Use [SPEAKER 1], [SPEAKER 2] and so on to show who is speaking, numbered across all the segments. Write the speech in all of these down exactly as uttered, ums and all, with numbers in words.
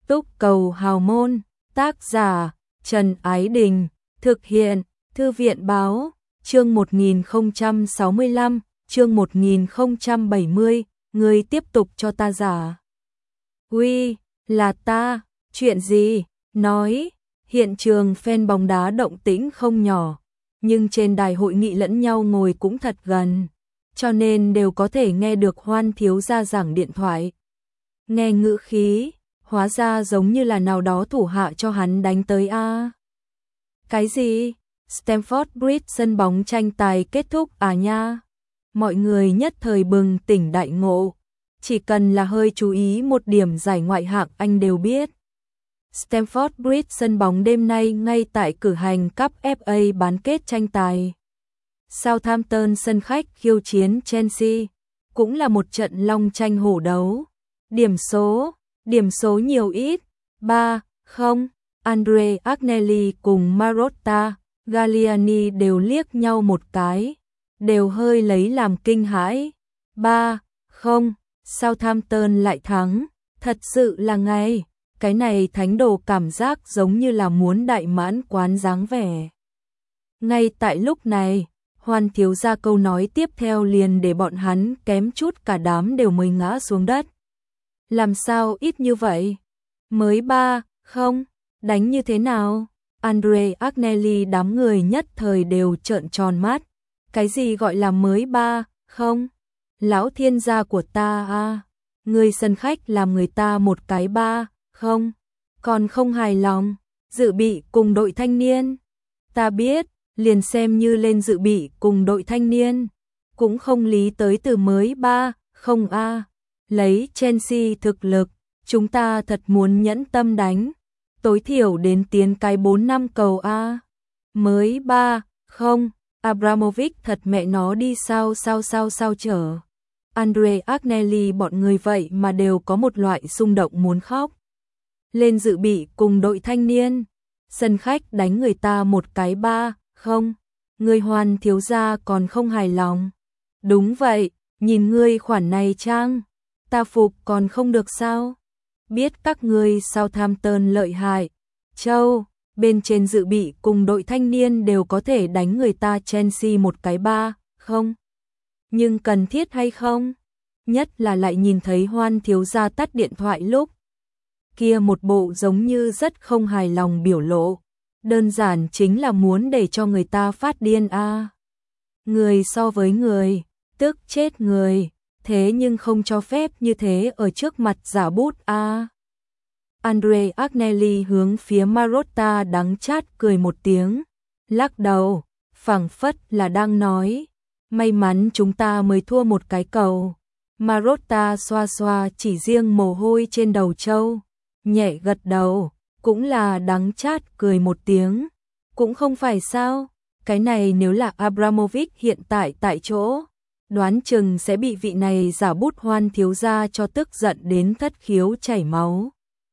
[SPEAKER 1] Túc cầu hào môn, tác giả Trần Ái Đình, thực hiện Thư viện báo, chương một nghìn không trăm sáu mươi lăm, chương một nghìn không trăm bảy mươi, người tiếp tục cho ta giả. Uy, là ta, chuyện gì? Nói, hiện trường fan bóng đá động tĩnh không nhỏ, nhưng trên đài hội nghị lẫn nhau ngồi cũng thật gần, cho nên đều có thể nghe được Hoan thiếu gia giảng điện thoại. Nghe ngữ khí, hóa ra giống như là nào đó thủ hạ cho hắn đánh tới a. À. Cái gì? Stamford Bridge sân bóng tranh tài kết thúc à nha? Mọi người nhất thời bừng tỉnh đại ngộ, chỉ cần là hơi chú ý một điểm giải ngoại hạng Anh đều biết. Stamford Bridge sân bóng đêm nay ngay tại cử hành cúp ép a bán kết tranh tài. Southampton sân khách khiêu chiến Chelsea, cũng là một trận long tranh hổ đấu. Điểm số, điểm số nhiều ít, ba không, Andre Agnelli cùng Marotta, Galliani đều liếc nhau một cái, đều hơi lấy làm kinh hãi. ba không, Southampton lại thắng, thật sự là ngay, cái này thánh đồ cảm giác giống như là muốn đại mãn quán dáng vẻ. Ngay tại lúc này, Hoan thiếu gia câu nói tiếp theo liền để bọn hắn kém chút cả đám đều mới ngã xuống đất. Làm sao ít như vậy? Mới ba không, đánh như thế nào? Andre Agnelli đám người nhất thời đều trợn tròn mắt. Cái gì gọi là mới ba không? Lão thiên gia của ta a, người sân khách làm người ta một cái ba không, còn không hài lòng, dự bị cùng đội thanh niên. Ta biết, liền xem như lên dự bị cùng đội thanh niên, cũng không lý tới từ mới ba không a. Lấy Chelsea thực lực, chúng ta thật muốn nhẫn tâm đánh, tối thiểu đến tiến cái bốn năm cầu a. Mới ba không, Abramovich thật mẹ nó đi sao sao sao sao chở. Andre Agnelli bọn người vậy mà đều có một loại xung động muốn khóc. Lên dự bị cùng đội thanh niên, sân khách đánh người ta một cái ba không, người Hoan thiếu gia còn không hài lòng. Đúng vậy, nhìn ngươi khoản này trang, ta phục còn không được sao? Biết các ngươi Southampton lợi hại, châu, bên trên dự bị cùng đội thanh niên đều có thể đánh người ta Chelsea một cái ba không. Nhưng cần thiết hay không? Nhất là lại nhìn thấy Hoan thiếu gia tắt điện thoại lúc kia một bộ giống như rất không hài lòng biểu lộ, đơn giản chính là muốn để cho người ta phát điên a. À. Người so với người, tức chết người, thế nhưng không cho phép như thế ở trước mặt giả bút a. À. Andre Agnelli hướng phía Marotta đắng chát cười một tiếng, lắc đầu, phảng phất là đang nói, may mắn chúng ta mới thua một cái cầu. Marotta xoa xoa chỉ riêng mồ hôi trên đầu trâu, nhẹ gật đầu, cũng là đắng chát cười một tiếng, cũng không phải sao, cái này nếu là Abramovich hiện tại tại chỗ, đoán chừng sẽ bị vị này giả bút Hoan thiếu gia cho tức giận đến thất khiếu chảy máu.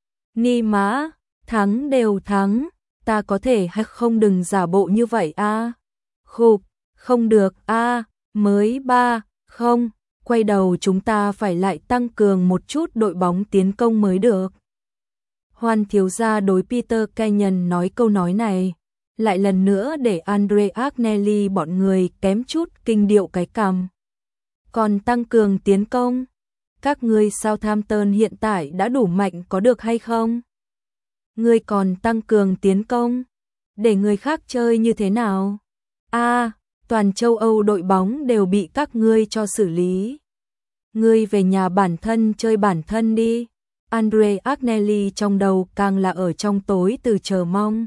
[SPEAKER 1] Ni mã, thắng đều thắng, ta có thể hay không đừng giả bộ như vậy a. À? Khục, không được a, à, mới ba không, quay đầu chúng ta phải lại tăng cường một chút đội bóng tiến công mới được. Hoan thiếu gia đối Peter Kenyon nói câu nói này, lại lần nữa để Andre Agnelli bọn người kém chút kinh điệu cái cằm. Còn tăng cường tiến công, các ngươi Southampton hiện tại đã đủ mạnh có được hay không? Ngươi còn tăng cường tiến công, để người khác chơi như thế nào? A, à, toàn châu Âu đội bóng đều bị các ngươi cho xử lý. Ngươi về nhà bản thân chơi bản thân đi. Andre Agnelli trong đầu càng là ở trong tối từ chờ mong.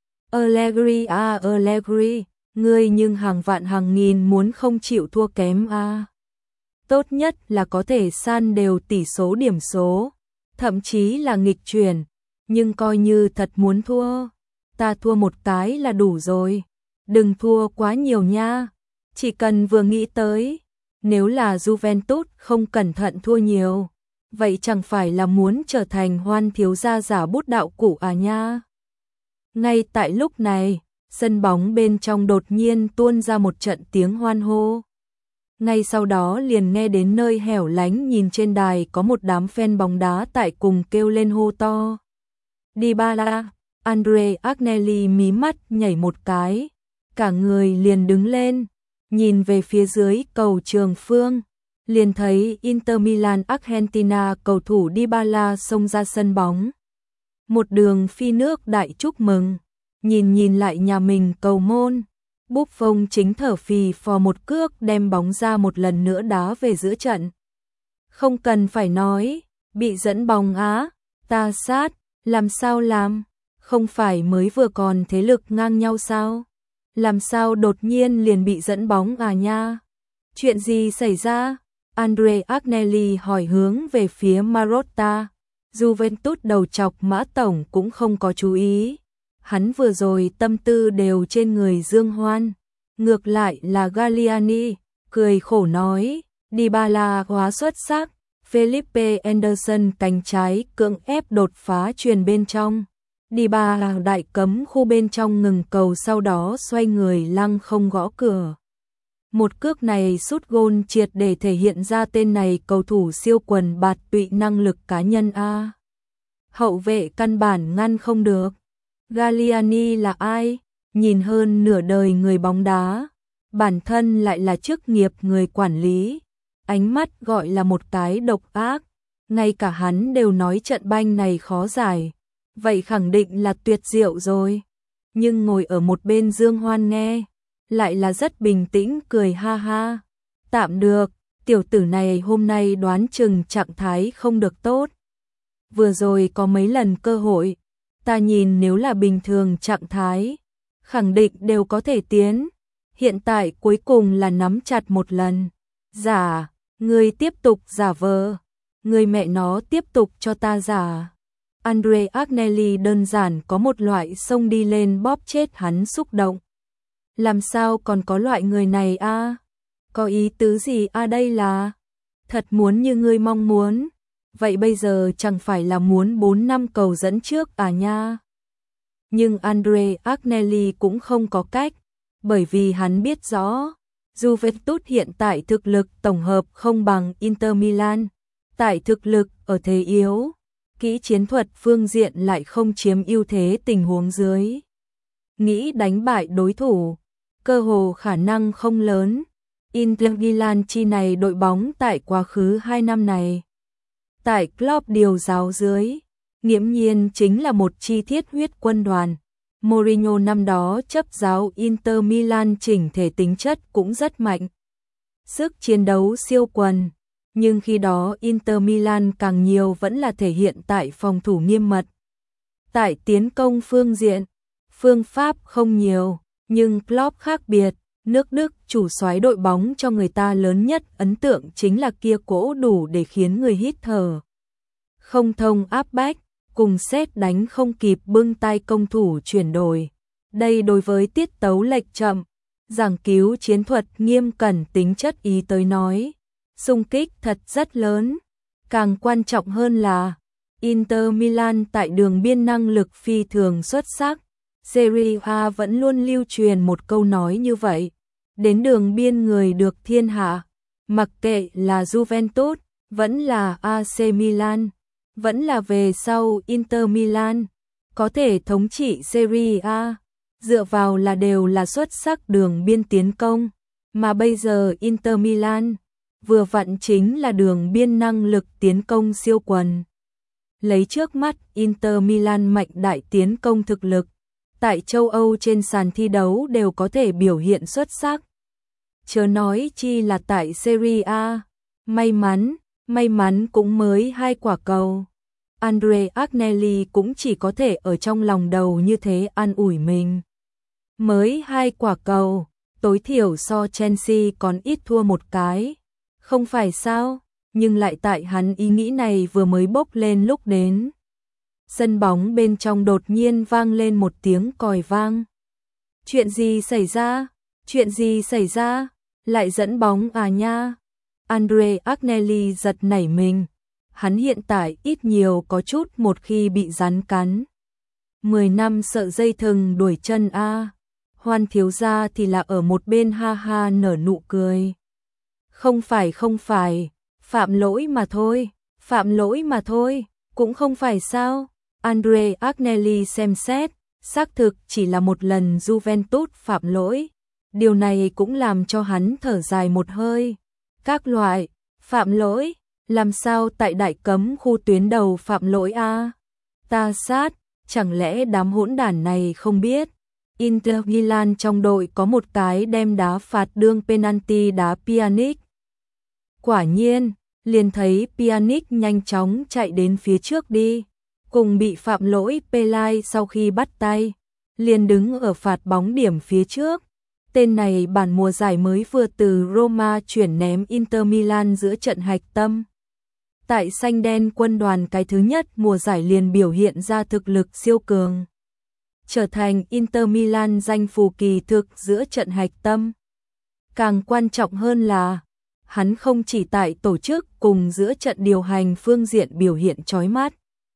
[SPEAKER 1] Allegri à Allegri, ngươi nhưng hàng vạn hàng nghìn muốn không chịu thua kém à. Tốt nhất là có thể san đều tỷ số điểm số, thậm chí là nghịch chuyển, nhưng coi như thật muốn thua, ta thua một cái là đủ rồi, đừng thua quá nhiều nha, chỉ cần vừa nghĩ tới, nếu là Juventus không cẩn thận thua nhiều, vậy chẳng phải là muốn trở thành Hoan thiếu gia giả bút đạo cụ à nha. Ngay tại lúc này, sân bóng bên trong đột nhiên tuôn ra một trận tiếng hoan hô. Ngay sau đó liền nghe đến nơi hẻo lánh nhìn trên đài có một đám fan bóng đá tại cùng kêu lên hô to. Dybala, Andre Agnelli mí mắt nhảy một cái, cả người liền đứng lên, nhìn về phía dưới cầu Trường Phương, liền thấy Inter Milan Argentina cầu thủ Dybala xông ra sân bóng. Một đường phi nước đại chúc mừng, nhìn nhìn lại nhà mình cầu môn, Buffon chính thở phì phò một cước đem bóng ra một lần nữa đá về giữa trận. Không cần phải nói, bị dẫn bóng á, ta sát, làm sao làm, không phải mới vừa còn thế lực ngang nhau sao? Làm sao đột nhiên liền bị dẫn bóng à nha? Chuyện gì xảy ra? Andre Agnelli hỏi hướng về phía Marotta. Juventus đầu chọc Mã Tổng cũng không có chú ý. Hắn vừa rồi tâm tư đều trên người Dương Hoan. Ngược lại là Galliani, cười khổ nói, Dybala quá xuất sắc. Felipe Anderson cánh trái cưỡng ép đột phá truyền bên trong. Dybala đại cấm khu bên trong ngừng cầu, sau đó xoay người lăng không gõ cửa. Một cước này sút gôn triệt để thể hiện ra tên này cầu thủ siêu quần bạt tụy năng lực cá nhân a. Hậu vệ căn bản ngăn không được. Galliani là ai? Nhìn hơn nửa đời người bóng đá, bản thân lại là chức nghiệp người quản lý. Ánh mắt gọi là một cái độc ác, ngay cả hắn đều nói trận banh này khó giải. Vậy khẳng định là tuyệt diệu rồi. Nhưng ngồi ở một bên Dương Hoan nghe, lại là rất bình tĩnh cười ha ha. Tạm được, tiểu tử này hôm nay đoán chừng trạng thái không được tốt. Vừa rồi có mấy lần cơ hội, ta nhìn nếu là bình thường trạng thái, khẳng định đều có thể tiến. Hiện tại cuối cùng là nắm chặt một lần. Giả, ngươi tiếp tục giả vờ. Ngươi mẹ nó tiếp tục cho ta giả. Andre Agnelli đơn giản có một loại xông đi lên bóp chết hắn xúc động. Làm sao còn có loại người này a? À? Có ý tứ gì a à đây là? Thật muốn như ngươi mong muốn. Vậy bây giờ chẳng phải là muốn bốn năm cầu dẫn trước à nha? Nhưng Andre Agnelli cũng không có cách, bởi vì hắn biết rõ, Juventus hiện tại thực lực tổng hợp không bằng Inter Milan, tại thực lực ở thế yếu, kỹ chiến thuật phương diện lại không chiếm ưu thế tình huống dưới. Nghĩ đánh bại đối thủ, cơ hồ khả năng không lớn. Inter Milan chi này đội bóng tại quá khứ hai năm này, tại Klopp điều giáo dưới, nghiễm nhiên chính là một chi thiết huyết quân đoàn. Mourinho năm đó chấp giáo Inter Milan chỉnh thể tính chất cũng rất mạnh. Sức chiến đấu siêu quần, nhưng khi đó Inter Milan càng nhiều vẫn là thể hiện tại phòng thủ nghiêm mật. Tại tiến công phương diện, phương pháp không nhiều, nhưng Klopp khác biệt, nước Đức chủ soái đội bóng cho người ta lớn nhất ấn tượng chính là kia cỗ đủ để khiến người hít thở. Không thông áp bách, cùng xét đánh không kịp bưng tay công thủ chuyển đổi. Đây đối với tiết tấu lệch chậm, giảng cứu chiến thuật nghiêm cẩn tính chất ý tới nói, xung kích thật rất lớn. Càng quan trọng hơn là, Inter Milan tại đường biên năng lực phi thường xuất sắc. Serie A vẫn luôn lưu truyền một câu nói như vậy, đến đường biên người được thiên hạ, mặc kệ là Juventus, vẫn là a xê Milan, vẫn là về sau Inter Milan, có thể thống trị Serie A, dựa vào là đều là xuất sắc đường biên tiến công, mà bây giờ Inter Milan, vừa vặn chính là đường biên năng lực tiến công siêu quần. Lấy trước mắt Inter Milan mạnh đại tiến công thực lực, tại châu Âu trên sàn thi đấu đều có thể biểu hiện xuất sắc. Chớ nói chi là tại Serie A, may mắn, may mắn cũng mới hai quả cầu. Andre Agnelli cũng chỉ có thể ở trong lòng đầu như thế an ủi mình. Mới hai quả cầu, tối thiểu so Chelsea còn ít thua một cái. Không phải sao, nhưng lại tại hắn ý nghĩ này vừa mới bốc lên lúc đến. Sân bóng bên trong đột nhiên vang lên một tiếng còi vang. Chuyện gì xảy ra? Chuyện gì xảy ra? Lại dẫn bóng à nha? Andre Agnelli giật nảy mình. Hắn hiện tại ít nhiều có chút một khi bị rắn cắn. Mười năm sợ dây thừng đuổi chân a. Hoan thiếu gia thì là ở một bên ha ha nở nụ cười. Không phải không phải, phạm lỗi mà thôi, phạm lỗi mà thôi, cũng không phải sao? Andre Agnelli xem xét, xác thực chỉ là một lần Juventus phạm lỗi. Điều này cũng làm cho hắn thở dài một hơi. Các loại phạm lỗi, làm sao tại đại cấm khu tuyến đầu phạm lỗi a? Ta sát, chẳng lẽ đám hỗn đản này không biết? Inter Milan trong đội có một cái đem đá phạt đương penalty đá Pjanic. Quả nhiên, liền thấy Pjanic nhanh chóng chạy đến phía trước đi, cùng bị phạm lỗi Pelai sau khi bắt tay, liền đứng ở phạt bóng điểm phía trước. Tên này bản mùa giải mới vừa từ Roma chuyển ném Inter Milan giữa trận hạch tâm. Tại xanh đen quân đoàn cái thứ nhất mùa giải liền biểu hiện ra thực lực siêu cường, trở thành Inter Milan danh phù kỳ thực giữa trận hạch tâm. Càng quan trọng hơn là, hắn không chỉ tại tổ chức cùng giữa trận điều hành phương diện biểu hiện chói mắt,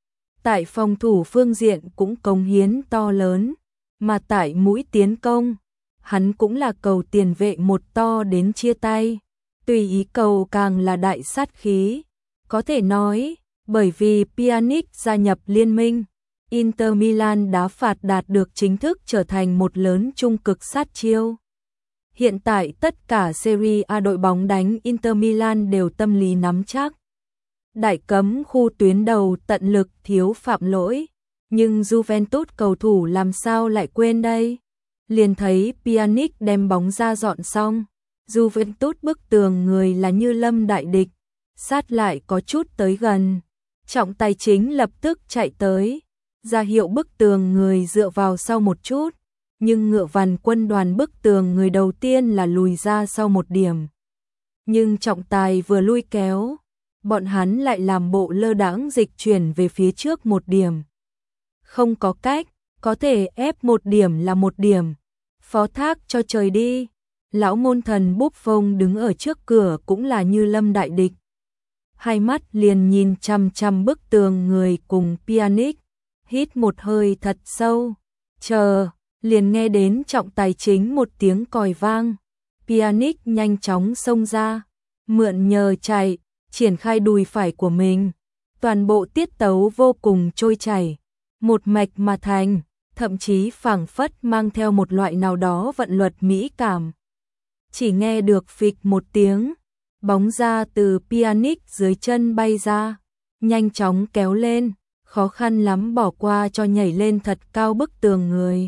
[SPEAKER 1] tại phòng thủ phương diện cũng cống hiến to lớn, mà tại mũi tiến công, hắn cũng là cầu tiền vệ một to đến chia tay, tùy ý cầu càng là đại sát khí. Có thể nói, bởi vì Pjanic gia nhập liên minh, Inter Milan đá phạt đạt được chính thức trở thành một lớn trung cực sát chiêu. Hiện tại tất cả Serie A đội bóng đánh Inter Milan đều tâm lý nắm chắc. Đại cấm khu tuyến đầu tận lực thiếu phạm lỗi, nhưng Juventus cầu thủ làm sao lại quên đây? Liền thấy Pjanic đem bóng ra dọn xong, Juventus bức tường người là như lâm đại địch, sát lại có chút tới gần. Trọng tài chính lập tức chạy tới, ra hiệu bức tường người dựa vào sau một chút, nhưng ngựa vằn quân đoàn bức tường người đầu tiên là lùi ra sau một điểm. Nhưng trọng tài vừa lui kéo, bọn hắn lại làm bộ lơ đãng dịch chuyển về phía trước một điểm. Không có cách, có thể ép một điểm là một điểm, phó thác cho trời đi. Lão môn thần Buffon đứng ở trước cửa cũng là như lâm đại địch, hai mắt liền nhìn chằm chằm bức tường người cùng Pjanic, hít một hơi thật sâu, chờ, liền nghe đến trọng tài chính một tiếng còi vang. Pjanic nhanh chóng xông ra, mượn nhờ chạy, triển khai đùi phải của mình, toàn bộ tiết tấu vô cùng trôi chảy, một mạch mà thành, thậm chí phảng phất mang theo một loại nào đó vận luật mỹ cảm. Chỉ nghe được phịch một tiếng, bóng ra từ Pjanic dưới chân bay ra, nhanh chóng kéo lên, khó khăn lắm bỏ qua cho nhảy lên thật cao bức tường người.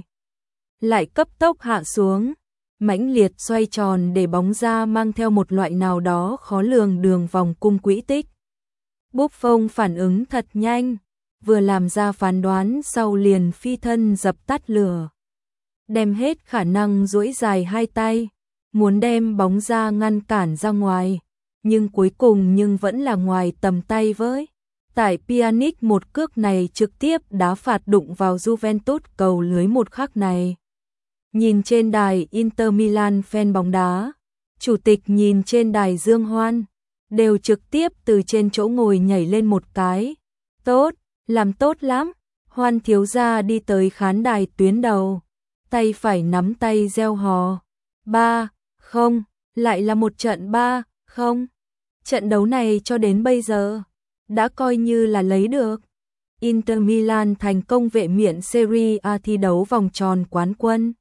[SPEAKER 1] Lại cấp tốc hạ xuống, mãnh liệt xoay tròn để bóng ra mang theo một loại nào đó khó lường đường vòng cung quỹ tích. Buffon phản ứng thật nhanh, vừa làm ra phán đoán sau liền phi thân dập tắt lửa. Đem hết khả năng duỗi dài hai tay, muốn đem bóng ra ngăn cản ra ngoài, nhưng cuối cùng nhưng vẫn là ngoài tầm tay với. Tại Pjanic một cước này trực tiếp đá phạt đụng vào Juventus cầu lưới một khắc này. Nhìn trên đài Inter Milan fan bóng đá, chủ tịch nhìn trên đài Dương Hoan, đều trực tiếp từ trên chỗ ngồi nhảy lên một cái. Tốt, làm tốt lắm. Hoan thiếu gia đi tới khán đài tuyến đầu, tay phải nắm tay reo hò. Ba, không, lại là một trận ba, không. Trận đấu này cho đến bây giờ, đã coi như là lấy được. Inter Milan thành công vệ miện Serie A thi đấu vòng tròn quán quân.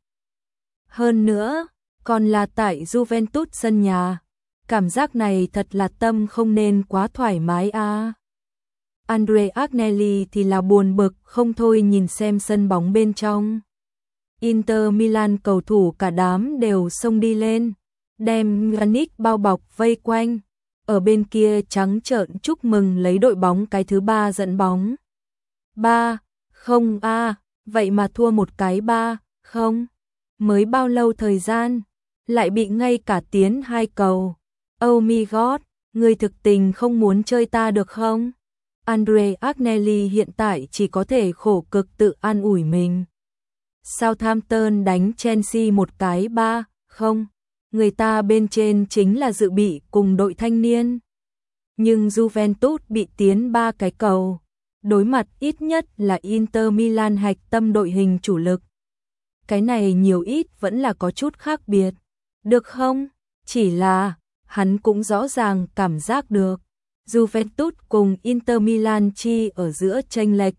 [SPEAKER 1] Hơn nữa, còn là tại Juventus sân nhà. Cảm giác này thật là tâm không nên quá thoải mái a. À. Andre Agnelli thì là buồn bực không thôi nhìn xem sân bóng bên trong. Inter Milan cầu thủ cả đám đều xông đi lên, đem Pjanic bao bọc vây quanh. Ở bên kia trắng trợn chúc mừng lấy đội bóng cái thứ ba dẫn bóng. Ba, không a, vậy mà thua một cái ba, không. Mới bao lâu thời gian, lại bị ngay cả tiến hai cầu. Oh my god, người thực tình không muốn chơi ta được không? Andre Agnelli hiện tại chỉ có thể khổ cực tự an ủi mình. Southampton đánh Chelsea một cái ba, không. Người ta bên trên chính là dự bị cùng đội thanh niên. Nhưng Juventus bị tiến ba cái cầu, đối mặt ít nhất là Inter Milan hạch tâm đội hình chủ lực. Cái này nhiều ít vẫn là có chút khác biệt. Được không? Chỉ là, hắn cũng rõ ràng cảm giác được. Juventus cùng Inter Milan chi ở giữa chênh lệch,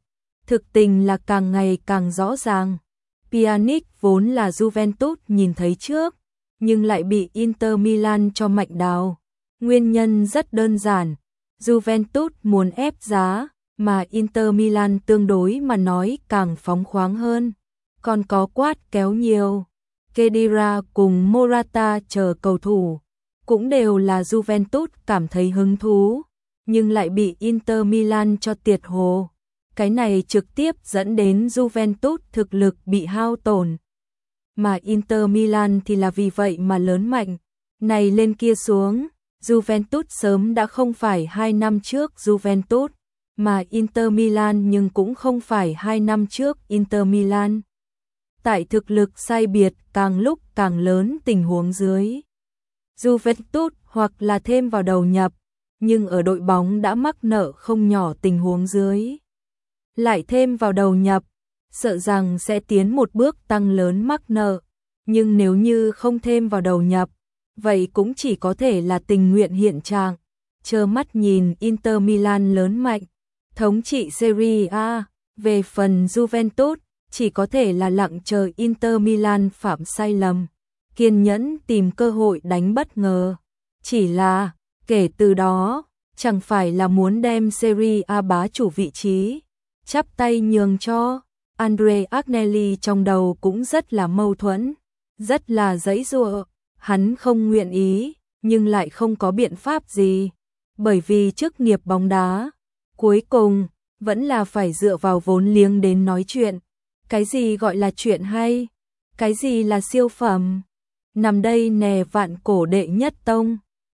[SPEAKER 1] thực tình là càng ngày càng rõ ràng. Pjanic vốn là Juventus nhìn thấy trước, nhưng lại bị Inter Milan cho mạnh đào. Nguyên nhân rất đơn giản, Juventus muốn ép giá, mà Inter Milan tương đối mà nói càng phóng khoáng hơn. Còn có quát kéo nhiều. Khedira cùng Morata chờ cầu thủ, cũng đều là Juventus cảm thấy hứng thú, nhưng lại bị Inter Milan cho tiệt hồ. Cái này trực tiếp dẫn đến Juventus thực lực bị hao tổn. Mà Inter Milan thì là vì vậy mà lớn mạnh. Này lên kia xuống, Juventus sớm đã không phải hai năm trước Juventus, mà Inter Milan nhưng cũng không phải hai năm trước Inter Milan. Tại thực lực sai biệt càng lúc càng lớn tình huống dưới, Juventus hoặc là thêm vào đầu nhập, nhưng ở đội bóng đã mắc nợ không nhỏ tình huống dưới, lại thêm vào đầu nhập, sợ rằng sẽ tiến một bước tăng lớn mắc nợ, nhưng nếu như không thêm vào đầu nhập, vậy cũng chỉ có thể là tình nguyện hiện trạng, trơ mắt nhìn Inter Milan lớn mạnh, thống trị Serie A. Về phần Juventus, chỉ có thể là lặng chờ Inter Milan phạm sai lầm, kiên nhẫn tìm cơ hội đánh bất ngờ. Chỉ là, kể từ đó, chẳng phải là muốn đem Serie A bá chủ vị trí, chắp tay nhường cho. Andre Agnelli trong đầu cũng rất là mâu thuẫn, rất là giãy giụa, hắn không nguyện ý, nhưng lại không có biện pháp gì, bởi vì chức nghiệp bóng đá, cuối cùng, vẫn là phải dựa vào vốn liếng đến nói chuyện. Cái gì gọi là chuyện hay? Cái gì là siêu phẩm? Nằm đây nè vạn cổ đệ nhất tông.